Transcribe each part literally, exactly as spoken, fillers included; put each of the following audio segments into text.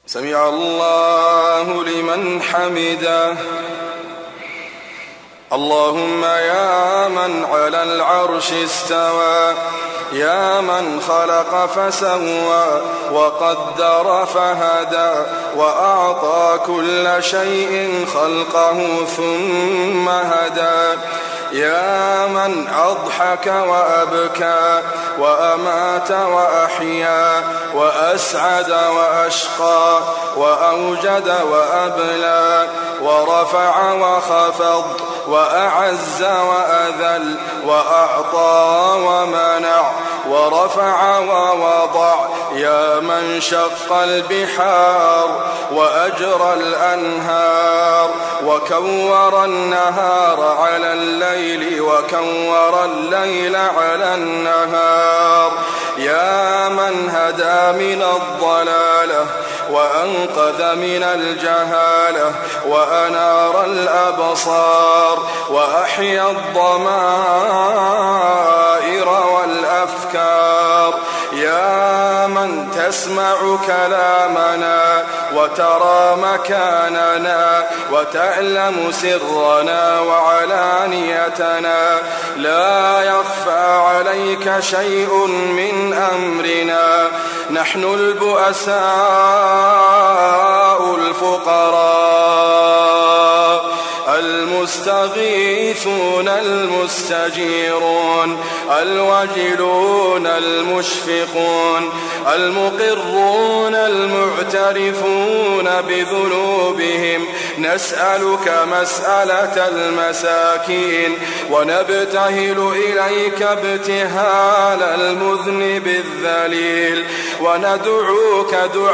سمع الله لمن حمده. اللهم يا من على العرش استوى، يا من خلق فسوى وقدر فهدى، وأعطى كل شيء خلقه ثم هدى، يا من أضحك وأبكى وأمات وأحيا وأسعد وأشقى وأوجد وأبلى ورفع وخفض وأعز وأذل وأعطى ومنع ورفع ووضع، يا من شق البحار وأجرى الأنهار وكور النهار على الليل وكور الليل على النهار، يا من هدى من الضلالة وأنقذ من الجهالة وأنار الأبصار وأحيا الضمائر والأفكار، يا من تسمع كلامنا وترى مكاننا وتعلم سرنا وعلانيتنا، لا يخفى عليك شيء من أمرنا، نحن البؤساء الفقراء المستغيثون المستجيرون الوجلون المشفقون المقرون المعترفون بذنوبهم، نسألك مسألة المساكين ونبتهل إليك ابتهال المذنب الذليل، وندعوك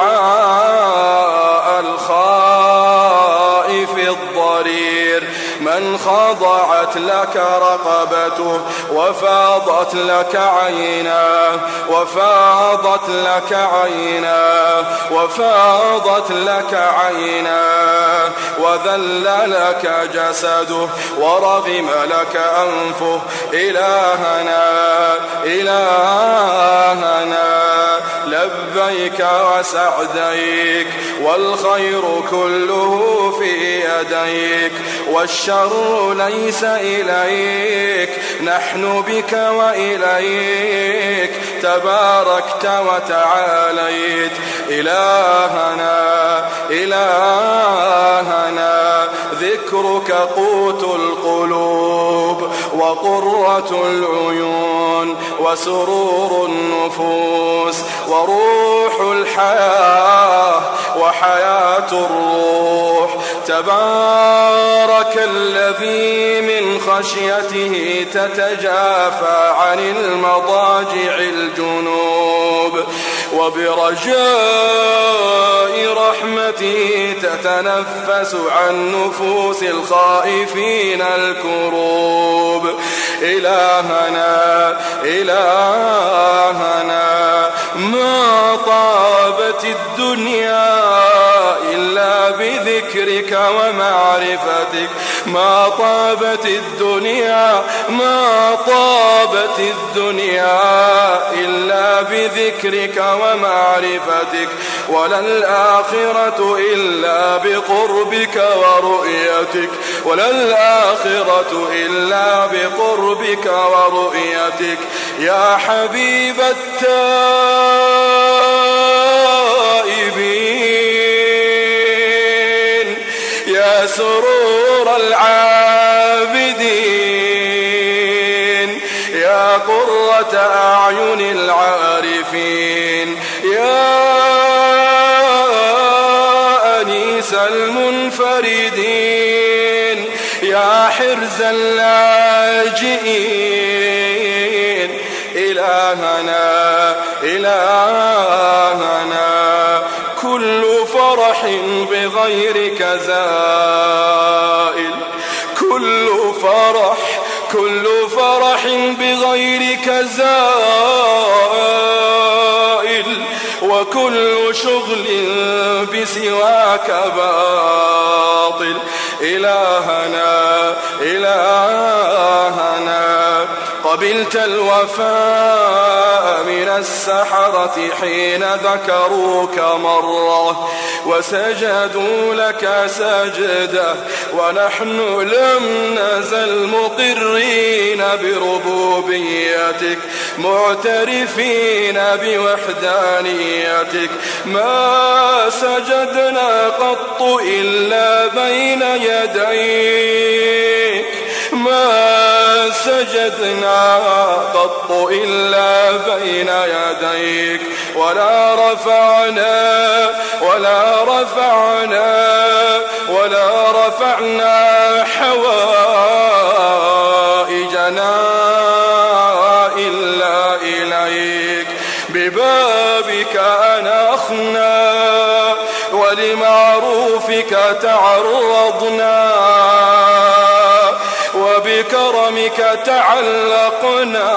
دعاء الخائف الضرير من خضعت لك رقبته وفاضت لك عيناه وفاضت لك عيناه وفاضت لك عيناه وذل لك جسده ورغم لك أنفه، إلهنا إلهنا لبيك وسعديك، والخير كله في يديك والشر ليس إليك، نحن بك وإليك تباركت وتعاليت، إلهنا إلهنا ذكرك قوت القلوب وقرة العيون وسرور النفوس وروح الحياة وحياة الروح، تبارك الذي من خشيته تتجافى عن المضاجع الجنوب، وبرجاء رحمته تتنفس عن نفوس الخائفين الكروب، إلهنا إلهنا ما طابت الدنيا إلا بذكرك ومعرفتك، ما طابت الدنيا ما طابت الدنيا إلا بذكرك ومعرفتك، ولا الآخرة إلا بقربك ورؤيتك، ولا الآخرة إلا بقربك ورؤيتك، يا حبيب التائبين، يا سرور العابدين، يا قرة أعين العارفين، يا أنيس المنفردين، يا حرز اللاجئين، إلهنا إلهنا كل فرح بغيرك زائل، كل فرح كل فرح بغيرك زائل، وكل شغل بسواك باطل، إلهنا إلهنا قبلت الوفاء من السحرة حين ذكروك مرة وسجدوا لك سجدة ونحن لم نزل مقرين بربوبيتك معترفين بوحدانيتك ما سجدنا قط إلا بين يديك ما سجدنا قط إلا بين يديك ولا رفعنا ولا رفعنا ولا رفعنا حوائجنا إلا إليك ببابك أنخنا ولمعروفك تعرضنا وبكرمك تعلقنا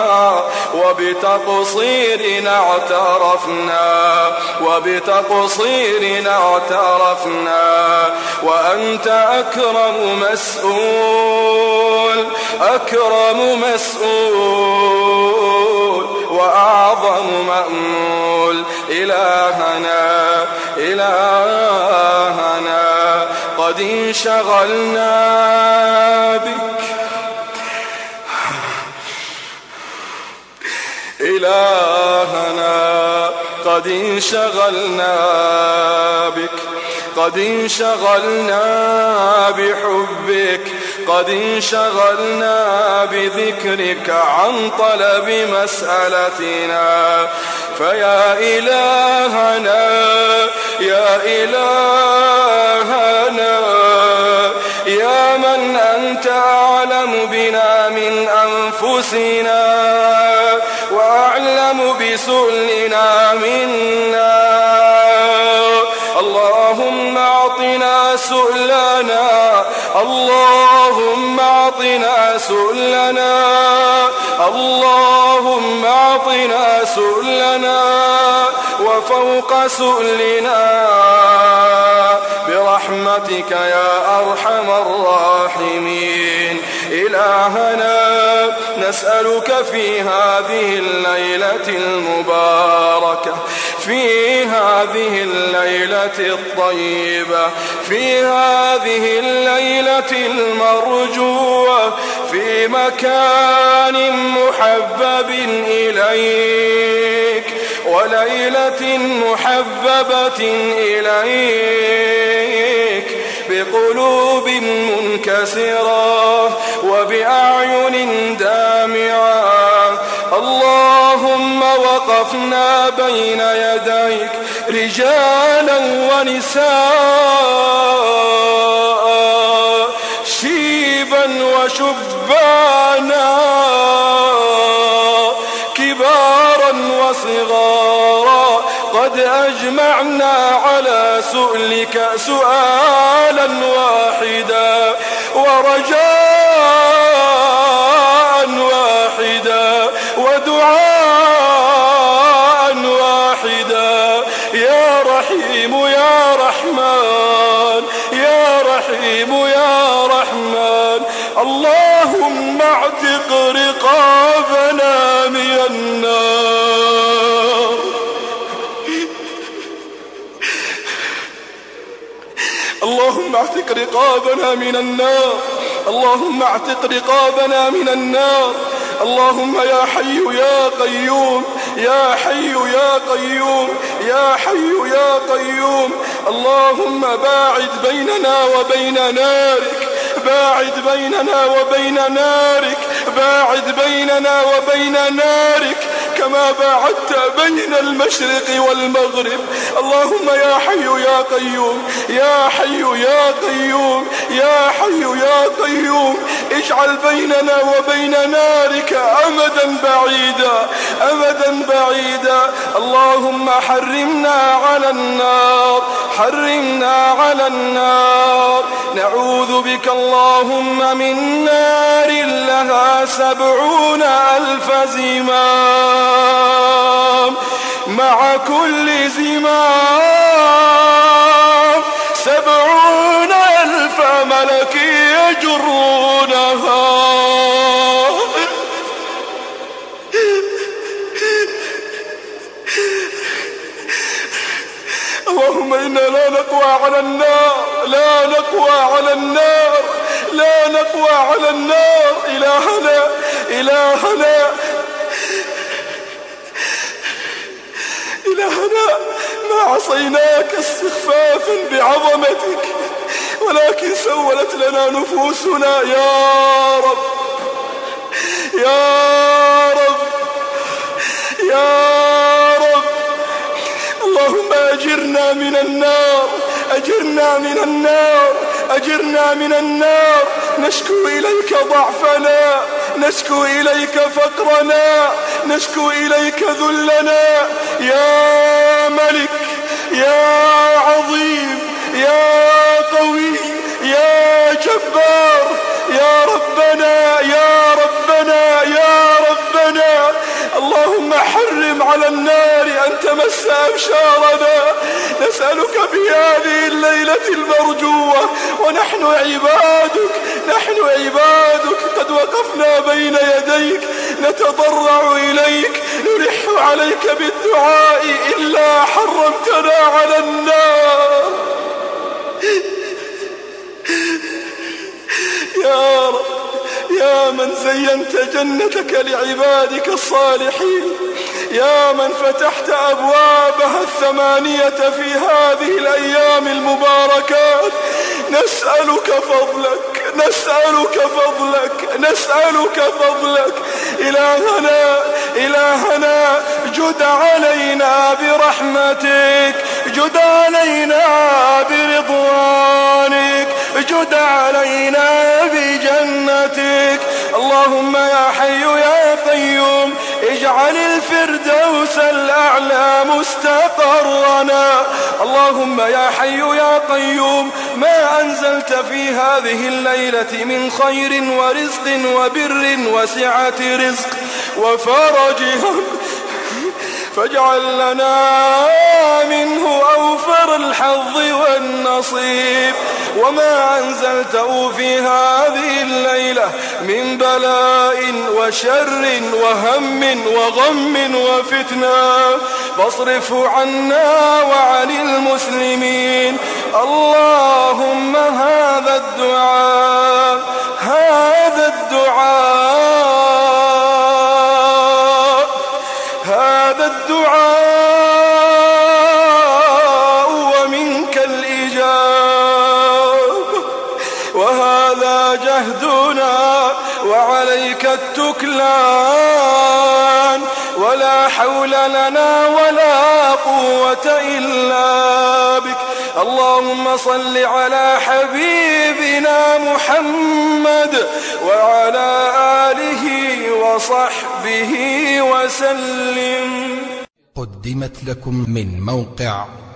وبتقصيرنا اعترفنا وبتقصيرنا اعترفنا وأنت أكرم مسؤول أكرم مسؤول وأعظم مأمول إلهنا إلهنا قد انشغلنا بك إلهنا قد انشغلنا بك قد انشغلنا بحبك قد انشغلنا بذكرك عن طلب مسألتنا فيا إلهنا يا إلهنا يا من أنت أعلم بنا من أنفسنا وأعلم بسؤلنا منا اللهم أعطنا سؤلنا اللهم أعطنا سؤلنا اللهم أعطنا سؤلنا وفوق سؤلنا برحمتك يا أرحم الراحمين إلهنا نسألك في هذه الليلة المباركة في هذه الليلة الطيبة في هذه الليلة المرجوة في مكان محبب إليك وليلة محببة إليك بقلوب منكسرة وبأعين دامعة اللهم وقفنا بين يديك رجالا ونساء شيبا وشبانا كبارا وصغارا قد أجمعنا على سؤلك سؤالا واحدا ورجاء واحدا ودعاء واحدا يا رحيم يا رحمن يا رحيم يا رحمن اللهم اعتق رقابنا من النار اللهم اعتق رقابنا من النار اللهم اعتق رقابنا من النار اللهم يا حي يا قيوم يا حي يا قيوم يا حي يا قيوم اللهم باعد بيننا وبين نارك باعد بيننا وبين نارك باعد بيننا وبين نارك كما باعدت بين المشرق والمغرب اللهم يا حي يا قيوم يا حي يا قيوم يا حي يا قيوم اجعل بيننا وبين نارك أمدا بعيدا أمدا بعيدا اللهم حرمنا على النار حرمنا على النار نعوذ بك اللهم من نار لها سبعون ألف زمام مع كل زمام سبعون ألف ملك يجرونها اللهم إنا لا نقوى على النار، لا نقوى على النار، لا نقوى على النار. إلهنا إلهنا إلهنا ما عصيناك استخفافا بعظمتك، ولكن سولت لنا نفوسنا. يا رب يا رب يا رب، اللهم أجرنا من النار، أجرنا من النار، أجرنا من النار. نشكو إليك ضعفنا، نشكو إليك فقرنا، نشكو إليك ذلنا. يا ملك يا عظيم يا قوي يا جبار، يا ربنا يا ربنا يا ربنا، اللهم حرم على النار أن تمس أبشارنا. نسألك بهذه الليلة المرجوة ونحن عبادك، نحن عبادك قد وقفنا بين يديك نتضرع إليك، نلح عليك بالدعاء إلا حرمتنا على النار. يا رب يا من زينت جنتك لعبادك الصالحين، يا من فتحت أبوابها الثمانية في هذه الأيام المباركات، نسألك فضلك، نسألك فضلك، نسألك فضلك. إلهنا إلهنا جد علينا برحمتك، جد علينا برضوانك، جد علينا بجنتك. اللهم يا حي يا قيوم اجعل الفردوس الأعلى مستقرنا. اللهم يا حي يا قيوم ما أنزلت في هذه الليلة من خير ورزق وبر وسعة رزق وفرج هم فاجعل لنا منه أوفر الحظ والنصيب. وما أنزلته في هذه الليلة من بلاء وشر وهم وغم وفتنة فاصرفه عنا وعن المسلمين. اللهم هذا الدعاء هذا الدعاء هذا الدعاء ومنك الإجابة، وهذا جهدنا وعليك التكلان، ولا حول لنا ولا قوة إلا بك. اللهم صل على حبيبنا محمد وعلى آله وصحبه وسلم. قدمت لكم من موقع